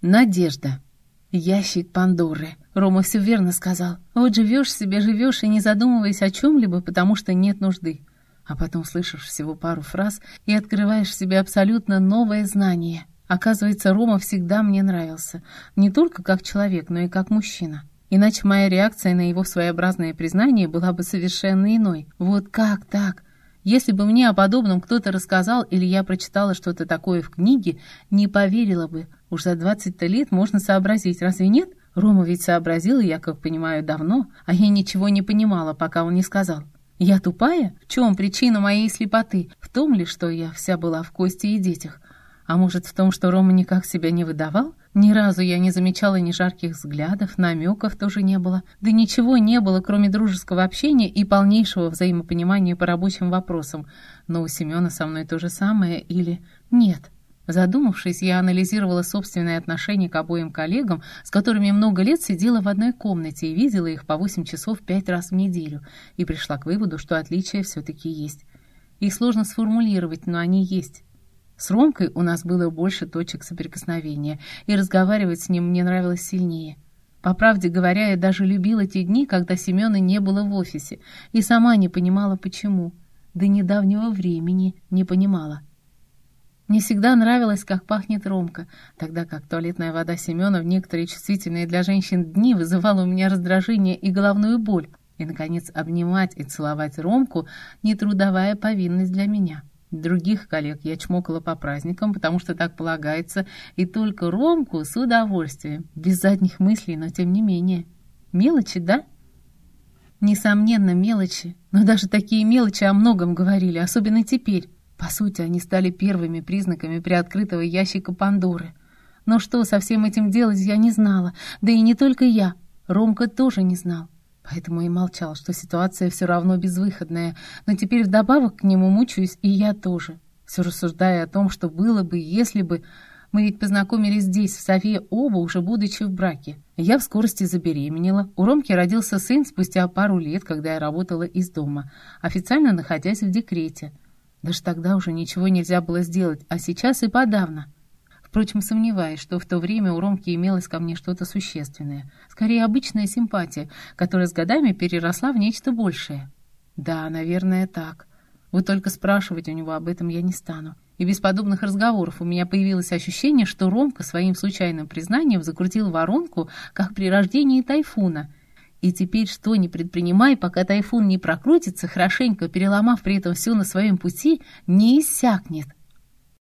Надежда. Ящик Пандоры. Рома все верно сказал. Вот живешь себе, живешь и не задумываясь о чем-либо, потому что нет нужды. А потом слышишь всего пару фраз и открываешь в себе абсолютно новое знание. Оказывается, Рома всегда мне нравился. Не только как человек, но и как мужчина. Иначе моя реакция на его своеобразное признание была бы совершенно иной. Вот как так? Если бы мне о подобном кто-то рассказал или я прочитала что-то такое в книге, не поверила бы. Уж за 20-то лет можно сообразить, разве нет? Рома ведь сообразил, и я, как понимаю, давно, а я ничего не понимала, пока он не сказал. Я тупая? В чем причина моей слепоты? В том ли, что я вся была в Косте и детях? А может, в том, что Рома никак себя не выдавал? Ни разу я не замечала ни жарких взглядов, намеков тоже не было. Да ничего не было, кроме дружеского общения и полнейшего взаимопонимания по рабочим вопросам. Но у Семена со мной то же самое или нет? Задумавшись, я анализировала собственное отношение к обоим коллегам, с которыми много лет сидела в одной комнате и видела их по 8 часов 5 раз в неделю, и пришла к выводу, что отличия все-таки есть. Их сложно сформулировать, но они есть. С Ромкой у нас было больше точек соприкосновения, и разговаривать с ним мне нравилось сильнее. По правде говоря, я даже любила те дни, когда Семена не было в офисе, и сама не понимала, почему. До недавнего времени не понимала. Мне всегда нравилось, как пахнет Ромка, тогда как туалетная вода Семена в некоторые чувствительные для женщин дни вызывала у меня раздражение и головную боль. И, наконец, обнимать и целовать Ромку – нетрудовая повинность для меня. Других коллег я чмокала по праздникам, потому что так полагается, и только Ромку с удовольствием, без задних мыслей, но тем не менее. Мелочи, да? Несомненно, мелочи, но даже такие мелочи о многом говорили, особенно теперь. По сути, они стали первыми признаками приоткрытого ящика Пандоры. Но что со всем этим делать, я не знала. Да и не только я. Ромка тоже не знал. Поэтому и молчал, что ситуация все равно безвыходная. Но теперь вдобавок к нему мучаюсь и я тоже. Все рассуждая о том, что было бы, если бы... Мы ведь познакомились здесь, в Сове, оба уже будучи в браке. Я в скорости забеременела. У Ромки родился сын спустя пару лет, когда я работала из дома, официально находясь в декрете. Даже тогда уже ничего нельзя было сделать, а сейчас и подавно. Впрочем, сомневаюсь, что в то время у Ромки имелось ко мне что-то существенное. Скорее, обычная симпатия, которая с годами переросла в нечто большее. Да, наверное, так. Вот только спрашивать у него об этом я не стану. И без подобных разговоров у меня появилось ощущение, что Ромка своим случайным признанием закрутил воронку, как при рождении тайфуна. И теперь что ни предпринимай, пока тайфун не прокрутится, хорошенько переломав при этом все на своем пути, не иссякнет.